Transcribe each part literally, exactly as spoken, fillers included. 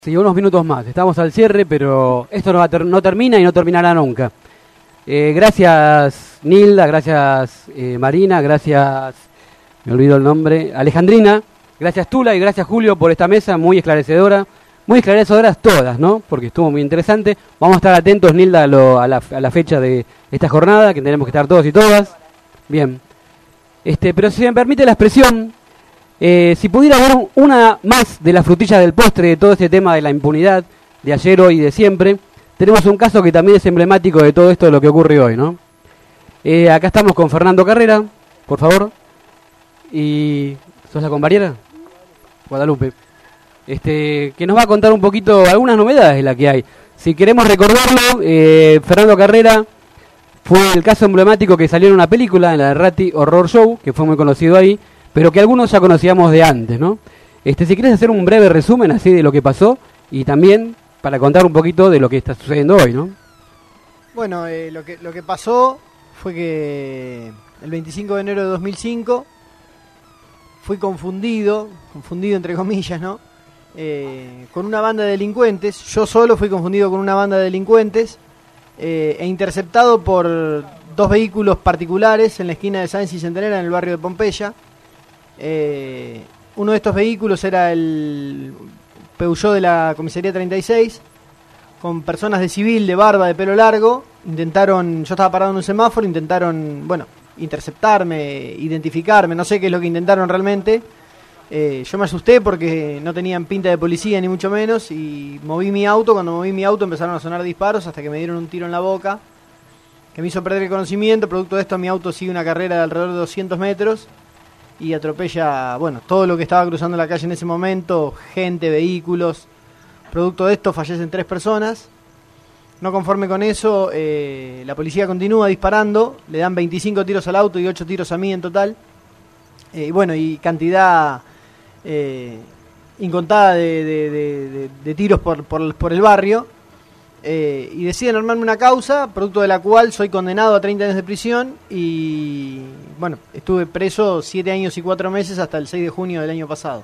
Sí, unos minutos más. Estamos al cierre, pero esto no, va ter no termina y no terminará nunca. Eh, gracias Nilda, gracias eh, Marina, gracias, me olvido el nombre, Alejandrina, gracias Tula y gracias Julio por esta mesa muy esclarecedora, muy esclarecedoras todas, ¿no? Porque estuvo muy interesante. Vamos a estar atentos, Nilda, a, lo, a, la, a la fecha de esta jornada, que tenemos que estar todos y todas. Bien. Este, pero si me permite la expresión, eh, si pudiera dar una más de la frutilla del postre de todo este tema de la impunidad de ayer, hoy y de siempre, tenemos un caso que también es emblemático de todo esto de lo que ocurre hoy, ¿no? Eh, acá estamos con Fernando Carrera, por favor. Y ¿sos la compañera? Guadalupe. Este, que nos va a contar un poquito algunas novedades de la que hay. Si queremos recordarlo, eh, Fernando Carrera fue el caso emblemático que salió en una película, en la de Ratty Horror Show, que fue muy conocido ahí, pero que algunos ya conocíamos de antes, ¿no? Este, si quieres hacer un breve resumen así de lo que pasó y también para contar un poquito de lo que está sucediendo hoy, ¿no? Bueno, eh, lo que lo que pasó fue que el veinticinco de enero de dos mil cinco fui confundido, confundido entre comillas, ¿no? Eh, con una banda de delincuentes. Yo solo fui confundido con una banda de delincuentes eh, e interceptado por dos vehículos particulares en la esquina de Sáenz y Centenera, en el barrio de Pompeya. Eh, uno de estos vehículos era el Peugeot de la comisaría treinta y seis, con personas de civil, de barba, de pelo largo. Intentaron, yo estaba parado en un semáforo, intentaron, bueno, interceptarme, identificarme, no sé qué es lo que intentaron realmente. Eh, yo me asusté porque no tenían pinta de policía ni mucho menos, y moví mi auto. Cuando moví mi auto empezaron a sonar disparos hasta que me dieron un tiro en la boca que me hizo perder el conocimiento. Producto de esto, mi auto sigue una carrera de alrededor de doscientos metros y atropella, bueno, todo lo que estaba cruzando la calle en ese momento, gente, vehículos. Producto de esto fallecen tres personas. No conforme con eso, eh, la policía continúa disparando, le dan veinticinco tiros al auto y ocho tiros a mí en total. Eh, y bueno, y cantidad eh, incontada de, de, de, de, de tiros por, por, por el barrio. Eh, y deciden armarme una causa, producto de la cual soy condenado a treinta años de prisión y, bueno, estuve preso siete años y cuatro meses hasta el seis de junio del año pasado.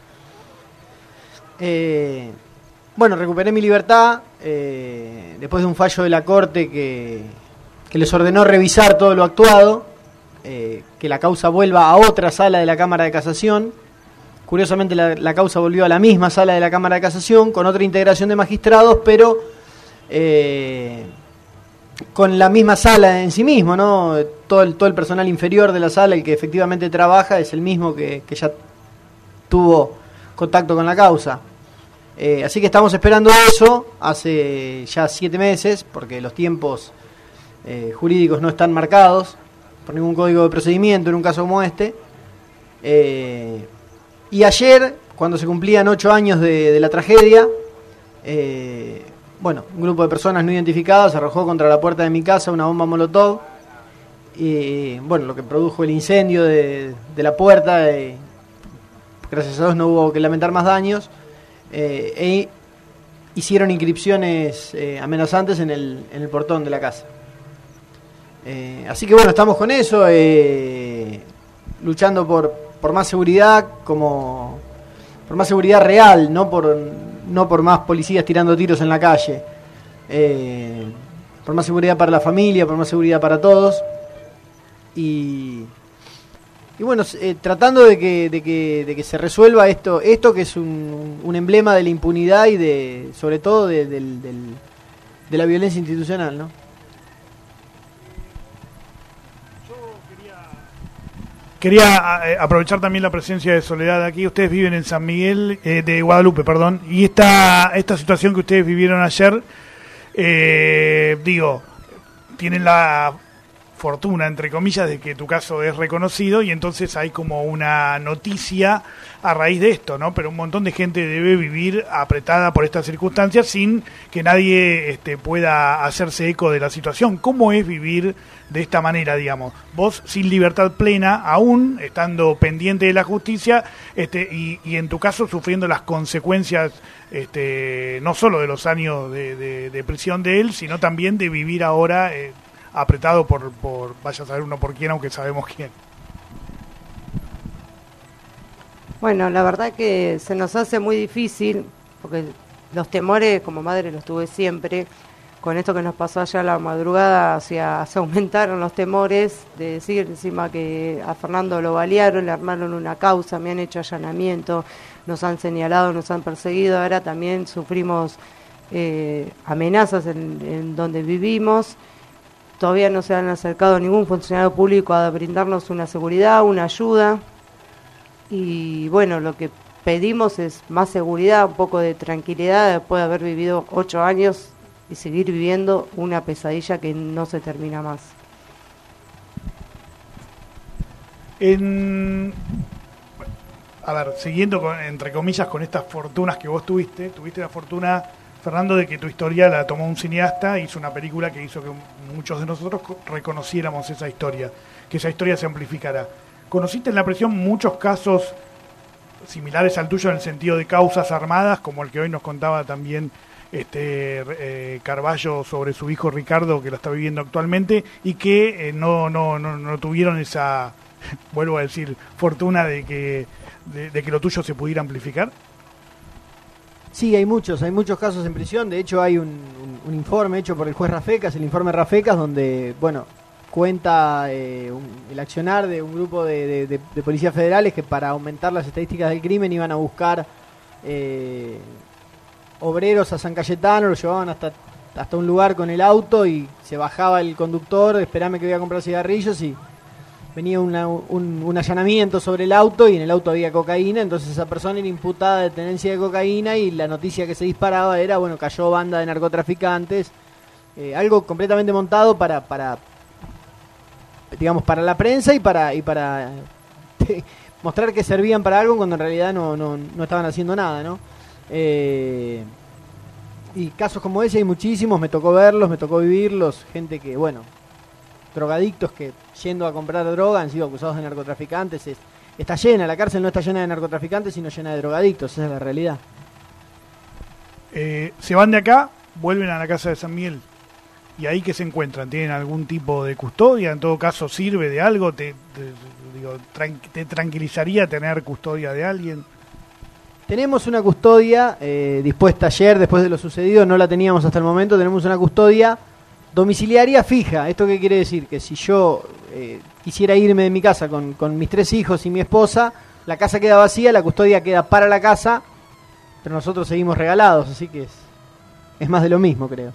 Eh, bueno, recuperé mi libertad eh, después de un fallo de la Corte que, que les ordenó revisar todo lo actuado, eh, que la causa vuelva a otra sala de la Cámara de Casación. Curiosamente la, la causa volvió a la misma sala de la Cámara de Casación, con otra integración de magistrados, pero Eh, con la misma sala en sí mismo, ¿no? Todo el, todo el personal inferior de la sala, el que efectivamente trabaja, es el mismo que, que ya tuvo contacto con la causa. Eh, así que estamos esperando eso hace ya siete meses, porque los tiempos eh, jurídicos no están marcados por ningún código de procedimiento en un caso como este. Eh, y ayer, cuando se cumplían ocho años de, de la tragedia, eh, bueno, un grupo de personas no identificadas arrojó contra la puerta de mi casa una bomba molotov, y bueno, lo que produjo el incendio de, de la puerta. Eh, gracias a Dios no hubo que lamentar más daños, eh, e hicieron inscripciones eh, amenazantes en el, en el portón de la casa. Eh, así que bueno, estamos con eso, eh, luchando por, por más seguridad, como por más seguridad real, no por no por más policías tirando tiros en la calle, eh, por más seguridad para la familia, por más seguridad para todos, y, y bueno, eh, tratando de que, de, que, de que se resuelva esto, esto que es un, un emblema de la impunidad y de, sobre todo de, de, de, de la violencia institucional, ¿no? Quería eh, aprovechar también la presencia de Soledad aquí. Ustedes viven en San Miguel, eh, de Guadalupe, perdón, y esta esta situación que ustedes vivieron ayer, eh, digo, tienen la fortuna, entre comillas, de que tu caso es reconocido y entonces hay como una noticia a raíz de esto, ¿no? Pero un montón de gente debe vivir apretada por estas circunstancias sin que nadie este, pueda hacerse eco de la situación. ¿Cómo es vivir de esta manera, digamos? Vos sin libertad plena, aún estando pendiente de la justicia, este, y, y en tu caso sufriendo las consecuencias, este, no solo de los años de, de, de prisión de él, sino también de vivir ahora eh, apretado por, por, vaya a saber uno por quién, aunque sabemos quién. Bueno, la verdad que se nos hace muy difícil, porque los temores como madre los tuve siempre. Con esto que nos pasó allá a la madrugada, hacia, se aumentaron los temores de decir encima que a Fernando lo balearon, le armaron una causa, me han hecho allanamiento, nos han señalado, nos han perseguido. Ahora también sufrimos eh, amenazas en, en donde vivimos. Todavía no se han acercado ningún funcionario público a brindarnos una seguridad, una ayuda. Y bueno, lo que pedimos es más seguridad, un poco de tranquilidad después de haber vivido ocho años y seguir viviendo una pesadilla que no se termina más. En, a ver, siguiendo con, entre comillas con estas fortunas que vos tuviste, tuviste la fortuna, Fernando, de que tu historia la tomó un cineasta, hizo una película que hizo que muchos de nosotros reconociéramos esa historia, que esa historia se amplificara. ¿Conociste en la prisión muchos casos similares al tuyo en el sentido de causas armadas, como el que hoy nos contaba también este eh, Carballo sobre su hijo Ricardo, que lo está viviendo actualmente, y que eh, no, no, no, no tuvieron esa, vuelvo a decir, fortuna de que, de, de que lo tuyo se pudiera amplificar? Sí, hay muchos, hay muchos casos en prisión. De hecho, hay un, un, un informe hecho por el juez Rafecas, el informe Rafecas, donde, bueno, cuenta eh, un, el accionar de un grupo de, de, de, de policías federales que para aumentar las estadísticas del crimen iban a buscar eh, obreros a San Cayetano, lo llevaban hasta, hasta un lugar con el auto y se bajaba el conductor, esperame que voy a comprar cigarrillos, y venía una, un, un allanamiento sobre el auto y en el auto había cocaína. Entonces esa persona era imputada de tenencia de cocaína y la noticia que se disparaba era, bueno, cayó banda de narcotraficantes, eh, algo completamente montado para, para digamos, para la prensa y para y para eh, mostrar que servían para algo cuando en realidad no, no, no estaban haciendo nada, ¿no? Eh, y casos como ese hay muchísimos, me tocó verlos, me tocó vivirlos, gente que, bueno, drogadictos que yendo a comprar droga han sido acusados de narcotraficantes. Es, está llena, la cárcel no está llena de narcotraficantes, sino llena de drogadictos, esa es la realidad. Eh, se van de acá, vuelven a la casa de San Miguel, y ahí que se encuentran, ¿tienen algún tipo de custodia? En todo caso, ¿sirve de algo? ¿Te, te, digo, tran- te tranquilizaría tener custodia de alguien? Tenemos una custodia eh, dispuesta ayer, después de lo sucedido, no la teníamos hasta el momento. Tenemos una custodia domiciliaria fija. ¿Esto qué quiere decir? Que si yo eh, quisiera irme de mi casa con, con mis tres hijos y mi esposa, la casa queda vacía, la custodia queda para la casa, pero nosotros seguimos regalados, así que es, es más de lo mismo, creo.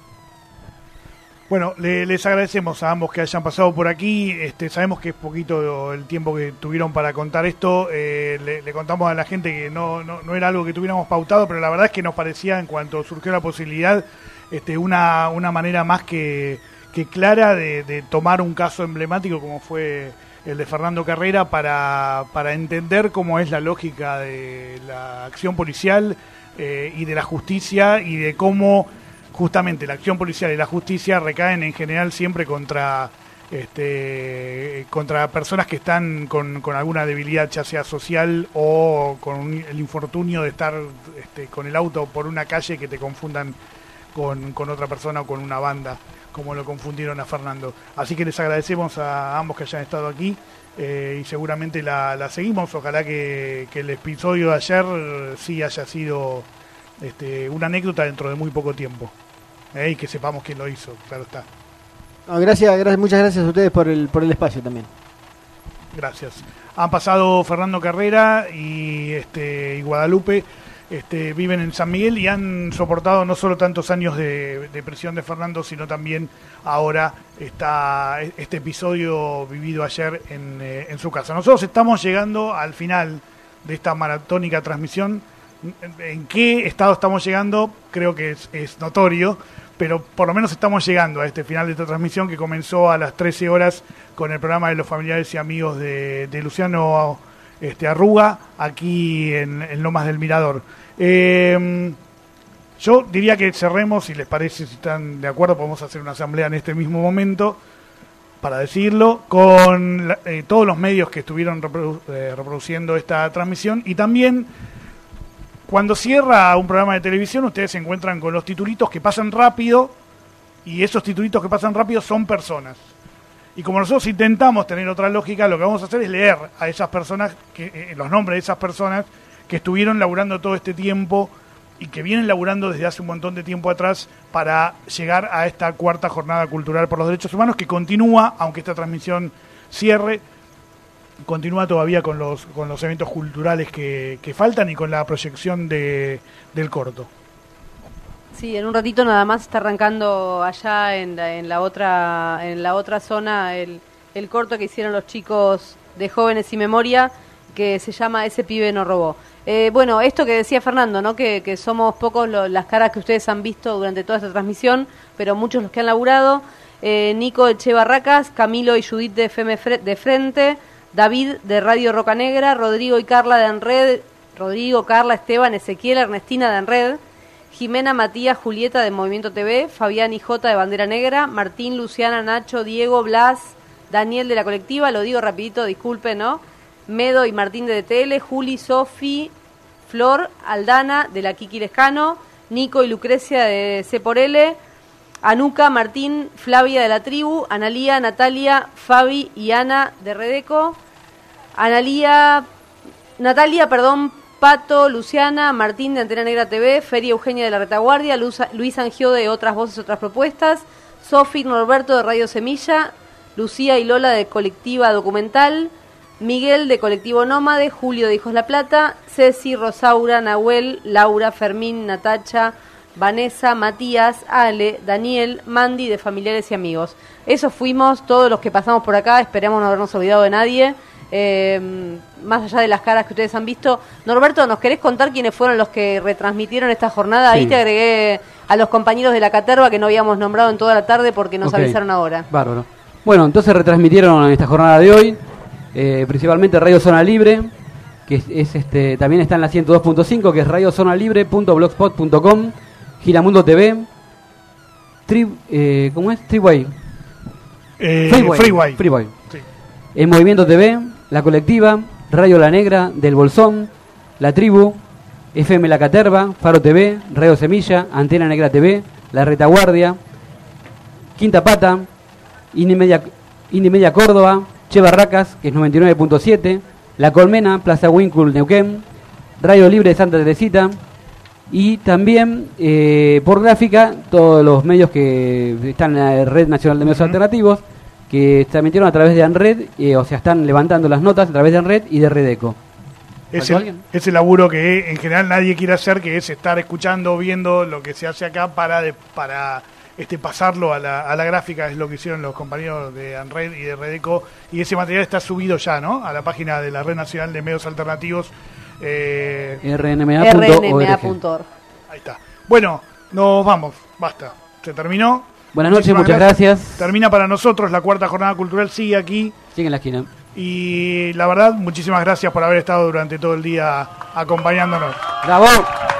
Bueno, le, les agradecemos a ambos que hayan pasado por aquí. Este, sabemos que es poquito el tiempo que tuvieron para contar esto. Eh, le, le contamos a la gente que no, no, no era algo que tuviéramos pautado, pero la verdad es que nos parecía, en cuanto surgió la posibilidad, este, una, una manera más que, que clara de, de tomar un caso emblemático como fue el de Fernando Carrera para, para entender cómo es la lógica de la acción policial eh, y de la justicia, y de cómo justamente la acción policial y la justicia recaen en general siempre contra este contra personas que están con, con alguna debilidad, ya sea social o con un, el infortunio de estar este, con el auto por una calle, que te confundan con, con otra persona o con una banda, como lo confundieron a Fernando. Así que les agradecemos a ambos que hayan estado aquí, eh, y seguramente la, la seguimos. Ojalá que, que el episodio de ayer sí haya sido este, una anécdota dentro de muy poco tiempo. Eh, y que sepamos quién lo hizo, claro está. No, gracias, gracias, muchas gracias a ustedes por el, por el espacio también. Gracias. Han pasado Fernando Carrera y, este, y Guadalupe, este, viven en San Miguel y han soportado no solo tantos años de, de prisión de Fernando, sino también ahora está este episodio vivido ayer en, eh, en su casa. Nosotros estamos llegando al final de esta maratónica transmisión. ¿En qué estado estamos llegando? Creo que es, es notorio, pero por lo menos estamos llegando a este final de esta transmisión, que comenzó a las trece horas con el programa de los familiares y amigos de, de Luciano este, Arruga, aquí en, en Lomas del Mirador. Eh, yo diría que cerremos, si les parece, si están de acuerdo, podemos hacer una asamblea en este mismo momento, para decirlo, con eh, todos los medios que estuvieron reprodu- eh, reproduciendo esta transmisión, y también, cuando cierra un programa de televisión, ustedes se encuentran con los titulitos que pasan rápido, y esos titulitos que pasan rápido son personas. Y como nosotros intentamos tener otra lógica, lo que vamos a hacer es leer a esas personas, que, eh, los nombres de esas personas que estuvieron laburando todo este tiempo y que vienen laburando desde hace un montón de tiempo atrás para llegar a esta cuarta jornada cultural por los derechos humanos, que continúa, aunque esta transmisión cierre, continúa todavía con los con los eventos culturales que, que faltan y con la proyección de, del corto. Sí, en un ratito nada más está arrancando allá en la, en la otra en la otra zona el, el corto que hicieron los chicos de Jóvenes y Memoria, que se llama Ese pibe no robó. Eh, bueno, esto que decía Fernando, ¿no? Que, que somos pocos lo, las caras que ustedes han visto durante toda esta transmisión, pero muchos los que han laburado. Eh, Nico de Che Barracas, Camilo y Judith de F M Fre- de Frente, David de Radio Roca Negra, Rodrigo y Carla de Enred, Rodrigo, Carla, Esteban, Ezequiel, Ernestina de Enred, Jimena, Matías, Julieta de Movimiento T V, Fabián y Jota de Bandera Negra, Martín, Luciana, Nacho, Diego, Blas, Daniel de la colectiva, lo digo rapidito, disculpe, ¿no? Medo y Martín de D T L, Juli, Sofi, Flor, Aldana de la Kiki Lescano, Nico y Lucrecia de C por L, Anuca, Martín, Flavia de la Tribu, Analía, Natalia, Fabi y Ana de Redeco, Analía, Natalia, perdón, Pato, Luciana, Martín de Antena Negra T V, Feria Eugenia de la Retaguardia, Luz, Luis Angio de Otras Voces, Otras Propuestas, Sofi Norberto de Radio Semilla, Lucía y Lola de Colectiva Documental, Miguel de Colectivo Nómade, Julio de Hijos La Plata, Ceci, Rosaura, Nahuel, Laura, Fermín, Natacha, Vanessa, Matías, Ale, Daniel, Mandy de Familiares y Amigos. Esos fuimos todos los que pasamos por acá, esperamos no habernos olvidado de nadie. Eh, más allá de las caras que ustedes han visto. Norberto, ¿nos querés contar quiénes fueron los que retransmitieron esta jornada? Sí. Ahí te agregué a los compañeros de la Caterva que no habíamos nombrado en toda la tarde porque nos okay. avisaron ahora. Bárbaro. Bueno, entonces retransmitieron en esta jornada de hoy eh, principalmente Radio Zona Libre, que es, es este también está en la ciento dos punto cinco, que es radiozonalibre punto blogspot punto com, Giramundo T V, tri, eh, ¿cómo es? Triway. Eh, Freeway. Freeway. Freeway. Sí. En Movimiento T V, La Colectiva, Radio La Negra, Del Bolsón, La Tribu, F M La Caterva, Faro T V, Radio Semilla, Antena Negra T V, La Retaguardia, Quinta Pata, Indimedia, Indimedia Córdoba, Che Barracas, que es noventa y nueve punto siete, La Colmena, Plaza Wincul, Neuquén, Radio Libre de Santa Teresita, y también eh, por gráfica todos los medios que están en la Red Nacional de Medios uh-huh. Alternativos, que se emitieron a través de ANRED, eh, o sea, están levantando las notas a través de ANRED y de Redeco. Es el, ese laburo que en general nadie quiere hacer, que es estar escuchando, viendo lo que se hace acá para de, para este pasarlo a la, a la gráfica, es lo que hicieron los compañeros de ANRED y de Redeco, y ese material está subido ya, ¿no? A la página de la Red Nacional de Medios Alternativos. Eh, R N M A punto org. Ahí está. Bueno, nos vamos, basta. Se terminó. Buenas noches, muchas gracias. gracias. Termina para nosotros la cuarta jornada cultural, sigue aquí. Sigue en la esquina. Y la verdad, muchísimas gracias por haber estado durante todo el día acompañándonos. ¡Bravo!